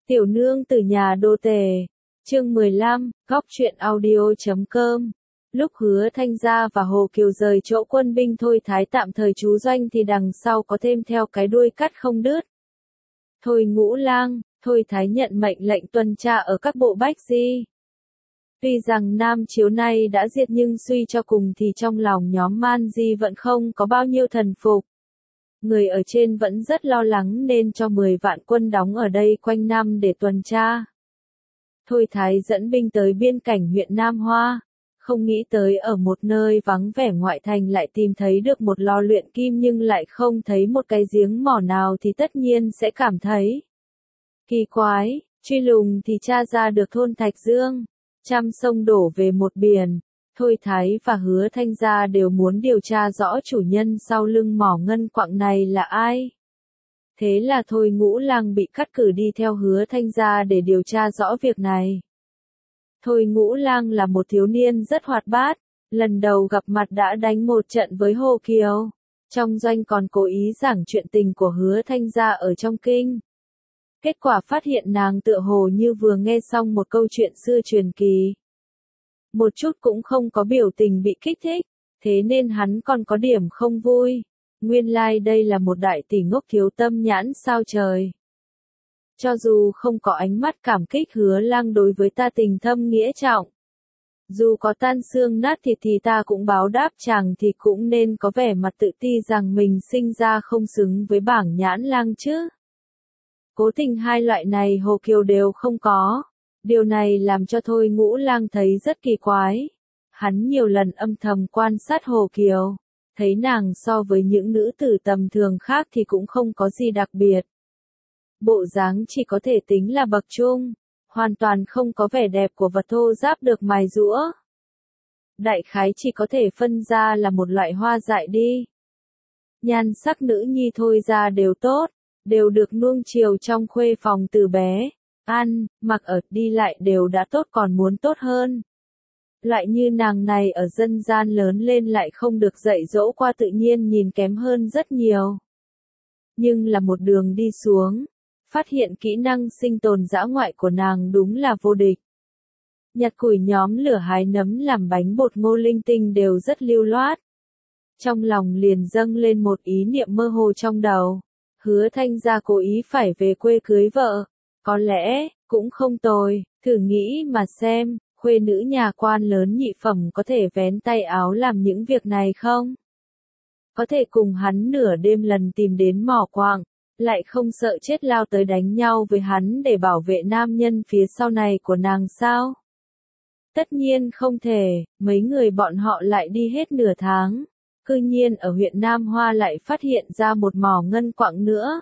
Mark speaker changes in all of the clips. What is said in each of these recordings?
Speaker 1: Tiểu nương từ nhà đô tề. Chương 15, góc truyện audio.com. Lúc Hứa Thanh Gia và Hồ Kiều rời chỗ quân binh Thôi Thái tạm thời trú doanh thì đằng sau có thêm theo cái đuôi cắt không đứt. Thôi Ngũ Lang, Thôi Thái nhận mệnh lệnh tuần tra ở các bộ bách di. Tuy rằng Nam Chiếu nay đã diệt nhưng suy cho cùng thì trong lòng nhóm Man Di vẫn không có bao nhiêu thần phục. Người ở trên vẫn rất lo lắng nên cho 10 vạn quân đóng ở đây quanh năm để tuần tra. Thôi Thái dẫn binh tới biên cảnh huyện Nam Hoa, không nghĩ tới ở một nơi vắng vẻ ngoại thành lại tìm thấy được một lò luyện kim nhưng lại không thấy một cái giếng mỏ nào thì tất nhiên sẽ cảm thấy kỳ quái, truy lùng thì tra ra được thôn Thạch Dương, trăm sông đổ về một biển. Thôi Thái và Hứa Thanh Gia đều muốn điều tra rõ chủ nhân sau lưng mỏ ngân quặng này là ai. Thế là Thôi Ngũ Lang bị cắt cử đi theo Hứa Thanh Gia để điều tra rõ việc này. Thôi Ngũ Lang là một thiếu niên rất hoạt bát, lần đầu gặp mặt đã đánh một trận với Hồ Kiều. Trong doanh còn cố ý giảng chuyện tình của Hứa Thanh Gia ở trong kinh. Kết quả phát hiện nàng tựa hồ như vừa nghe xong một câu chuyện xưa truyền kỳ. Một chút cũng không có biểu tình bị kích thích, thế nên hắn còn có điểm không vui. Nguyên lai đây là một đại tỷ ngốc thiếu tâm nhãn sao trời. Cho dù không có ánh mắt cảm kích Hứa Lang đối với ta tình thâm nghĩa trọng. Dù có tan xương nát thịt thì ta cũng báo đáp chàng thì cũng nên có vẻ mặt tự ti rằng mình sinh ra không xứng với bảng nhãn lang chứ. Cố tình hai loại này Hồ Kiều đều không có. Điều này làm cho Thôi Ngũ Lang thấy rất kỳ quái. Hắn nhiều lần âm thầm quan sát Hồ Kiều, thấy nàng so với những nữ tử tầm thường khác thì cũng không có gì đặc biệt. Bộ dáng chỉ có thể tính là bậc trung, hoàn toàn không có vẻ đẹp của vật thô ráp được mài giũa. Đại khái chỉ có thể phân ra là một loại hoa dại đi. Nhan sắc nữ nhi Thôi ra đều tốt, đều được nuông chiều trong khuê phòng từ bé. Ăn, mặc ở, đi lại đều đã tốt còn muốn tốt hơn. Loại như nàng này ở dân gian lớn lên lại không được dạy dỗ qua tự nhiên nhìn kém hơn rất nhiều. Nhưng là một đường đi xuống, phát hiện kỹ năng sinh tồn dã ngoại của nàng đúng là vô địch. Nhặt củi nhóm lửa hái nấm làm bánh bột ngô linh tinh đều rất lưu loát. Trong lòng liền dâng lên một ý niệm mơ hồ trong đầu. Hứa Thanh Gia cố ý phải về quê cưới vợ. Có lẽ, cũng không tồi, thử nghĩ mà xem, khuê nữ nhà quan lớn nhị phẩm có thể vén tay áo làm những việc này không? Có thể cùng hắn nửa đêm lần tìm đến mỏ quặng, lại không sợ chết lao tới đánh nhau với hắn để bảo vệ nam nhân phía sau này của nàng sao? Tất nhiên không thể, mấy người bọn họ lại đi hết nửa tháng, cư nhiên ở huyện Nam Hoa lại phát hiện ra một mỏ ngân quặng nữa.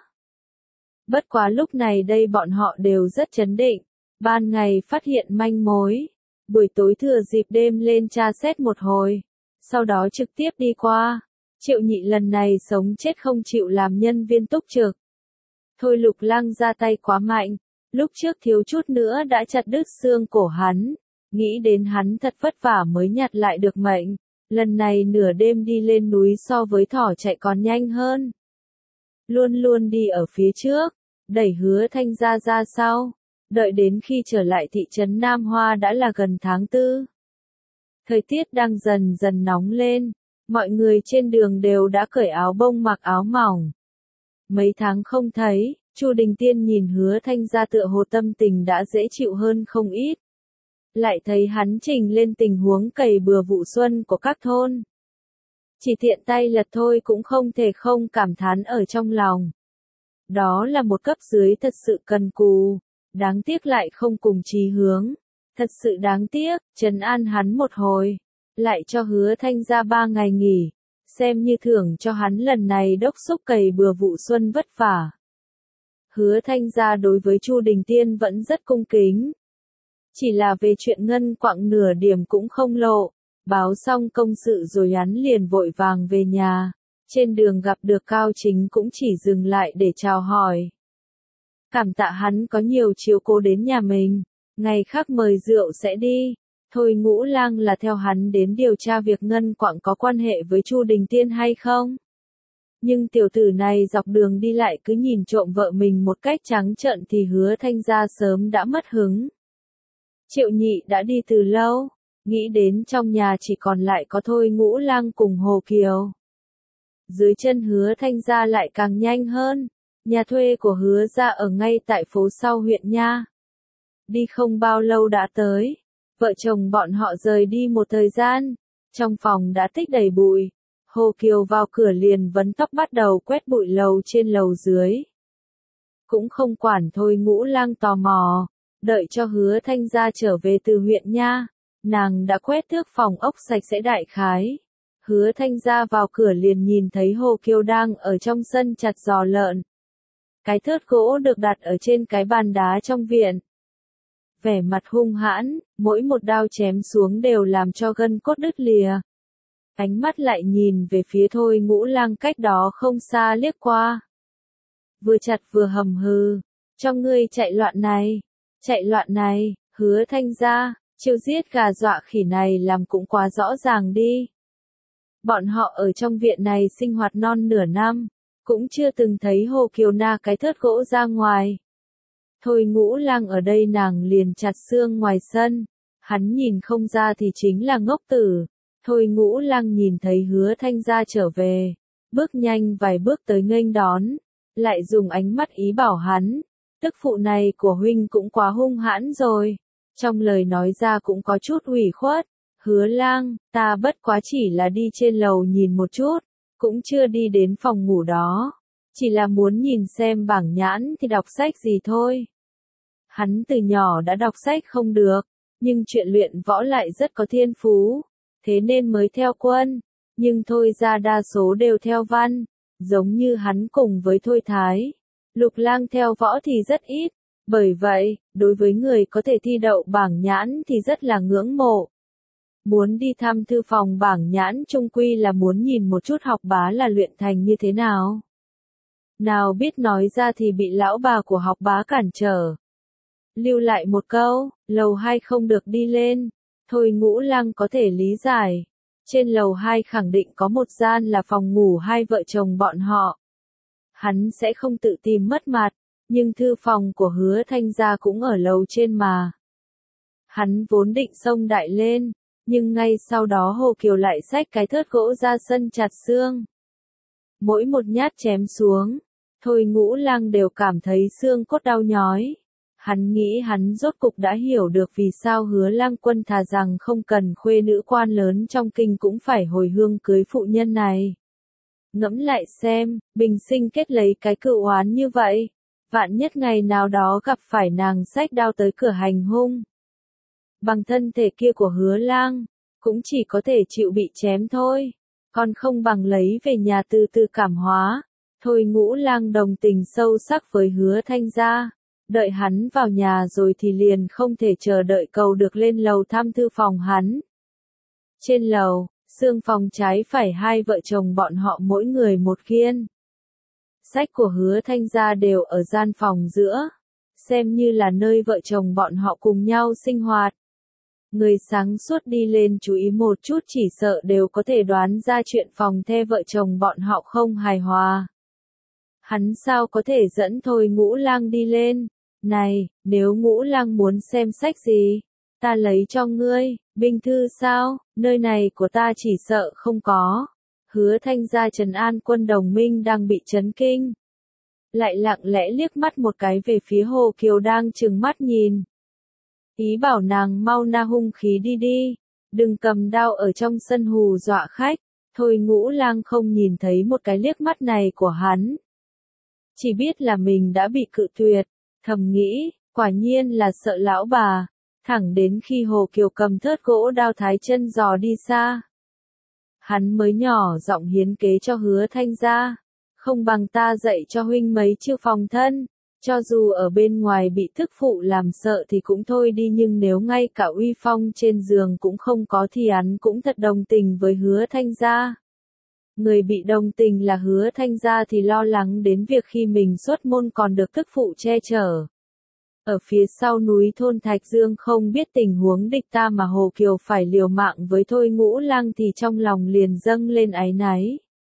Speaker 1: Bất quá lúc này đây bọn họ đều rất trấn định, ban ngày phát hiện manh mối, buổi tối thừa dịp đêm lên tra xét một hồi, sau đó trực tiếp đi qua. Triệu Nhị lần này sống chết không chịu làm nhân viên túc trực. Thôi Lục Lang ra tay quá mạnh, lúc trước thiếu chút nữa đã chặt đứt xương cổ hắn, nghĩ đến hắn thật vất vả mới nhặt lại được mệnh, lần này nửa đêm đi lên núi so với thỏ chạy còn nhanh hơn. Luôn luôn đi ở phía trước, đẩy Hứa Thanh Gia ra sau, đợi đến khi trở lại thị trấn Nam Hoa đã là gần tháng 4. Thời tiết đang dần dần nóng lên, mọi người trên đường đều đã cởi áo bông mặc áo mỏng. Mấy tháng không thấy, Chu Đình Tiên nhìn Hứa Thanh Gia tựa hồ tâm tình đã dễ chịu hơn không ít. Lại thấy hắn trình lên tình huống cày bừa vụ xuân của các thôn. Chỉ tiện tay lật thôi cũng không thể không cảm thán ở trong lòng. Đó là một cấp dưới thật sự cần cù, đáng tiếc lại không cùng chí hướng. Thật sự đáng tiếc, trấn an hắn một hồi, lại cho Hứa Thanh Gia 3 ngày nghỉ, xem như thưởng cho hắn lần này đốc thúc cày bừa vụ xuân vất vả. Hứa Thanh Gia đối với Chu Đình Tiên vẫn rất cung kính. Chỉ là về chuyện ngân quặng nửa điểm cũng không lộ, báo xong công sự rồi hắn liền vội vàng về nhà. Trên đường gặp được Cao Chính cũng chỉ dừng lại để chào hỏi. Cảm tạ hắn có nhiều chiếu cố đến nhà mình, ngày khác mời rượu sẽ đi. Thôi Ngũ Lang là theo hắn đến điều tra việc ngân quặng có quan hệ với Chu Đình Tiên hay không? Nhưng tiểu tử này dọc đường đi lại cứ nhìn trộm vợ mình một cách trắng trợn thì Hứa Thanh Gia sớm đã mất hứng. Triệu Nhị đã đi từ lâu, nghĩ đến trong nhà chỉ còn lại có Thôi Ngũ Lang cùng Hồ Kiều. Dưới chân Hứa Thanh Gia lại càng nhanh hơn, nhà thuê của Hứa gia ở ngay tại phố sau huyện nha. Đi không bao lâu đã tới, vợ chồng bọn họ rời đi một thời gian, trong phòng đã tích đầy bụi. Hồ Kiều vào cửa liền vấn tóc bắt đầu quét bụi lầu trên lầu dưới. Cũng không quản Thôi Ngũ Lang tò mò, đợi cho Hứa Thanh Gia trở về từ huyện nha, nàng đã quét thước phòng ốc sạch sẽ đại khái. Hứa Thanh Gia vào cửa liền nhìn thấy Hồ Kiều đang ở trong sân chặt giò lợn. Cái thớt gỗ được đặt ở trên cái bàn đá trong viện. Vẻ mặt hung hãn, mỗi một đao chém xuống đều làm cho gân cốt đứt lìa. Ánh mắt lại nhìn về phía Thôi Ngũ Lang cách đó không xa liếc qua. Vừa chặt vừa hầm hừ, cho ngươi chạy loạn này, Hứa Thanh Gia, chiêu giết gà dọa khỉ này làm cũng quá rõ ràng đi. Bọn họ ở trong viện này sinh hoạt non nửa năm, cũng chưa từng thấy Hồ Kiều na cái thớt gỗ ra ngoài. Thôi Ngũ Lang ở đây nàng liền chặt xương ngoài sân, hắn nhìn không ra thì chính là ngốc tử. Thôi Ngũ Lang nhìn thấy Hứa Thanh Gia trở về, bước nhanh vài bước tới nghênh đón, lại dùng ánh mắt ý bảo hắn, tức phụ này của huynh cũng quá hung hãn rồi, trong lời nói ra cũng có chút ủy khuất. Hứa Lang, ta bất quá chỉ là đi trên lầu nhìn một chút, cũng chưa đi đến phòng ngủ đó, chỉ là muốn nhìn xem bảng nhãn thì đọc sách gì thôi. Hắn từ nhỏ đã đọc sách không được, nhưng chuyện luyện võ lại rất có thiên phú, thế nên mới theo quân, nhưng Thôi gia đa số đều theo văn, giống như hắn cùng với Thôi Thái. Lục Lang theo võ thì rất ít, bởi vậy, đối với người có thể thi đậu bảng nhãn thì rất là ngưỡng mộ. Muốn đi thăm thư phòng bảng nhãn chung quy là muốn nhìn một chút học bá là luyện thành như thế nào. Nào biết nói ra thì bị lão bà của học bá cản trở. Lưu lại một câu, lầu 2 không được đi lên. Thôi Ngũ Lang có thể lý giải. Trên lầu 2 khẳng định có một gian là phòng ngủ hai vợ chồng bọn họ. Hắn sẽ không tự tìm mất mặt, nhưng thư phòng của Hứa Thanh Gia cũng ở lầu trên mà. Hắn vốn định xông đại lên, nhưng ngay sau đó Hồ Kiều lại xách cái thớt gỗ ra sân chặt xương. Mỗi một nhát chém xuống, Thôi Ngũ Lang đều cảm thấy xương cốt đau nhói. Hắn nghĩ hắn rốt cục đã hiểu được vì sao Hứa Lang Quân thà rằng không cần khuê nữ quan lớn trong kinh cũng phải hồi hương cưới phụ nhân này. Ngẫm lại xem, bình sinh kết lấy cái cựu oán như vậy, vạn nhất ngày nào đó gặp phải nàng xách đao tới cửa hành hung. Bằng thân thể kia của Hứa Lang, cũng chỉ có thể chịu bị chém thôi, còn không bằng lấy về nhà từ từ cảm hóa. Thôi Ngũ Lang đồng tình sâu sắc với Hứa Thanh Gia, đợi hắn vào nhà rồi thì liền không thể chờ đợi cầu được lên lầu thăm thư phòng hắn. Trên lầu, xương phòng trái phải hai vợ chồng bọn họ mỗi người một khiên. Sách của Hứa Thanh Gia đều ở gian phòng giữa, xem như là nơi vợ chồng bọn họ cùng nhau sinh hoạt. Người sáng suốt đi lên chú ý một chút chỉ sợ đều có thể đoán ra chuyện phòng the vợ chồng bọn họ không hài hòa. Hắn sao có thể dẫn Thôi Ngũ Lang đi lên? Này, nếu Ngũ Lang muốn xem sách gì, ta lấy cho ngươi, binh thư sao, nơi này của ta chỉ sợ không có. Hứa Thanh Gia trấn an quân đồng minh đang bị chấn kinh. Lại lặng lẽ liếc mắt một cái về phía Hồ Kiều đang trừng mắt nhìn. Ý bảo nàng mau na hung khí đi đi, đừng cầm đao ở trong sân hù dọa khách. Thôi Ngũ Lang không nhìn thấy một cái liếc mắt này của hắn. Chỉ biết là mình đã bị cự tuyệt, thầm nghĩ, quả nhiên là sợ lão bà, thẳng đến khi Hồ Kiều cầm thớt gỗ đao thái chân giò đi xa. Hắn mới nhỏ giọng hiến kế cho Hứa Thanh Gia, không bằng ta dạy cho huynh mấy chiêu phòng thân, cho dù ở bên ngoài bị thức phụ làm sợ thì cũng thôi đi nhưng nếu ngay cả uy phong trên giường cũng không có thì hắn cũng thật đồng tình với Hứa Thanh Gia. Người bị đồng tình là Hứa Thanh Gia thì lo lắng đến việc khi mình xuất môn còn được thức phụ che chở. Ở phía sau núi thôn Thạch Dương không biết tình huống địch ta mà Hồ Kiều phải liều mạng với Thôi Ngũ Lang thì trong lòng liền dâng lên áy náy.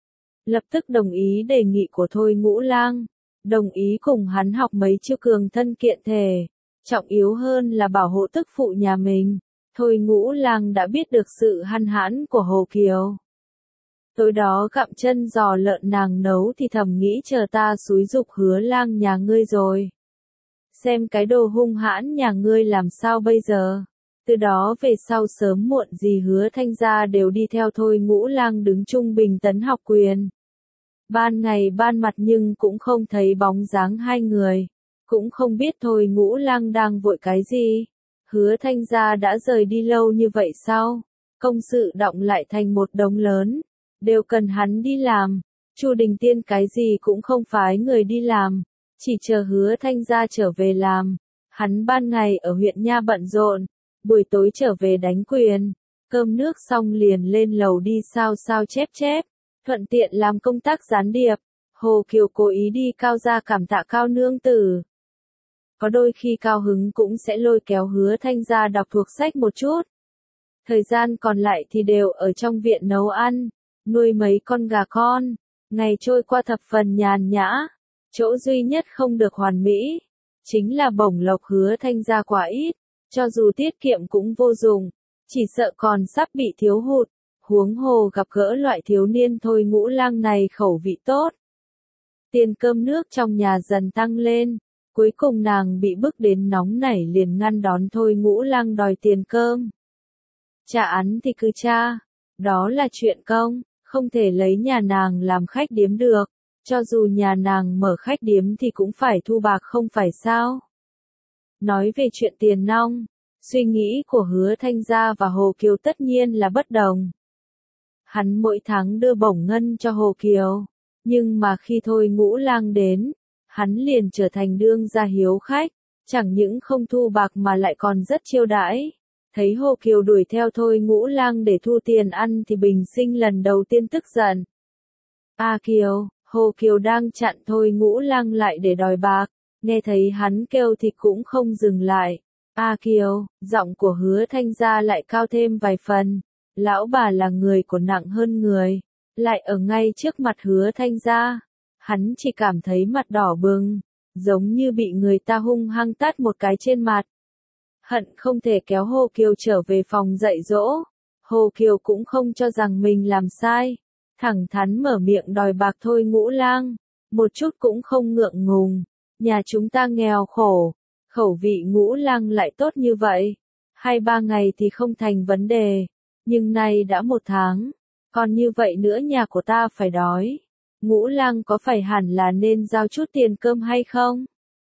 Speaker 1: lập tức đồng ý đề nghị của Thôi Ngũ Lang, đồng ý cùng hắn học mấy chiêu cường thân kiện thể, trọng yếu hơn là bảo hộ tức phụ nhà mình. Thôi Ngũ Lang đã biết được sự hăn hãn của Hồ Kiều. Tối đó gặm chân giò lợn nàng nấu thì thầm nghĩ chờ ta xúi giục Hứa Lang nhà ngươi rồi. Xem cái đồ hung hãn nhà ngươi làm sao bây giờ. Từ đó về sau sớm muộn gì Hứa Thanh gia đều đi theo Thôi Ngũ Lang đứng chung Bình Tấn học quyền. Ban ngày ban mặt nhưng cũng không thấy bóng dáng hai người. Cũng không biết Thôi Ngũ Lang đang vội cái gì. Hứa Thanh gia đã rời đi lâu như vậy sao? Công sự đọng lại thành một đống lớn. Đều cần hắn đi làm. Chu Đình Tiên cái gì cũng không phái người đi làm. Chỉ chờ Hứa Thanh gia trở về làm. Hắn ban ngày ở huyện Nha bận rộn. Buổi tối trở về đánh quyền. Cơm nước xong liền lên lầu đi sao sao chép chép. Thuận tiện làm công tác gián điệp. Hồ Kiều cố ý đi Cao gia cảm tạ Cao nương tử. Có đôi khi cao hứng cũng sẽ lôi kéo Hứa Thanh gia đọc thuộc sách một chút. Thời gian còn lại thì đều ở trong viện nấu ăn, nuôi mấy con gà con. Ngày trôi qua thập phần nhàn nhã. Chỗ duy nhất không được hoàn mỹ, chính là bổng lộc Hứa Thanh gia quá ít. Cho dù tiết kiệm cũng vô dụng, chỉ sợ còn sắp bị thiếu hụt. Huống hồ gặp gỡ loại thiếu niên Thôi Ngũ Lang này khẩu vị tốt. Tiền cơm nước trong nhà dần tăng lên. Cuối cùng nàng bị bức đến nóng nảy liền ngăn đón Thôi Ngũ Lang đòi tiền cơm. Trả án thì cứ tra. Đó là chuyện công, không thể lấy nhà nàng làm khách điếm được. Cho dù nhà nàng mở khách điếm thì cũng phải thu bạc không phải sao. Nói về chuyện tiền nong, suy nghĩ của Hứa Thanh gia và Hồ Kiều tất nhiên là bất đồng. Hắn mỗi tháng đưa bổng ngân cho Hồ Kiều, nhưng mà khi Thôi Ngũ Lang đến, hắn liền trở thành đương gia hiếu khách, chẳng những không thu bạc mà lại còn rất chiêu đãi. Thấy Hồ Kiều đuổi theo Thôi Ngũ Lang để thu tiền ăn thì Bình Sinh lần đầu tiên tức giận. A Kiều, Hồ Kiều đang chặn Thôi Ngũ Lang lại để đòi bạc, nghe thấy hắn kêu thì cũng không dừng lại. A Kiều, giọng của Hứa Thanh gia lại cao thêm vài phần. Lão bà là người của nặng hơn người, lại ở ngay trước mặt Hứa Thanh gia. Hắn chỉ cảm thấy mặt đỏ bừng, giống như bị người ta hung hăng tát một cái trên mặt. Hận không thể kéo Hồ Kiều trở về phòng dạy dỗ. Hồ Kiều cũng không cho rằng mình làm sai, thẳng thắn mở miệng đòi bạc Thôi Ngũ Lang, một chút cũng không ngượng ngùng. Nhà chúng ta nghèo khổ, khẩu vị Ngũ Lang lại tốt như vậy, 2-3 ngày thì không thành vấn đề, nhưng nay đã 1 tháng, còn như vậy nữa nhà của ta phải đói. Ngũ Lang có phải hẳn là nên giao chút tiền cơm hay không?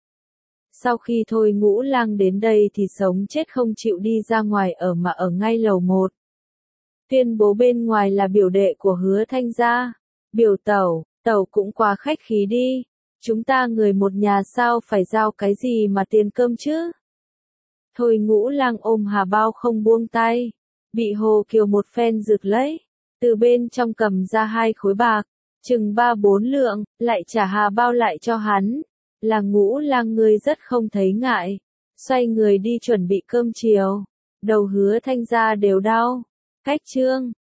Speaker 1: Sau khi Thôi Ngũ Lang đến đây thì sống chết không chịu đi ra ngoài ở mà ở ngay lầu 1. Tuyên bố bên ngoài là biểu đệ của Hứa Thanh gia. Biểu tẩu, tẩu cũng quá khách khí đi. Chúng ta người một nhà sao phải giao cái gì mà tiền cơm chứ? Thôi Ngũ Lang ôm hà bao không buông tay. Bị Hồ Kiều một phen rực lấy. Từ bên trong cầm ra 2 khối bạc. Chừng 3-4 lượng, lại trả hà bao lại cho hắn. Là Ngũ Lang ngươi rất không thấy ngại. Xoay người đi chuẩn bị cơm chiều. Đầu Hứa Thanh gia đều đau. Cách chương.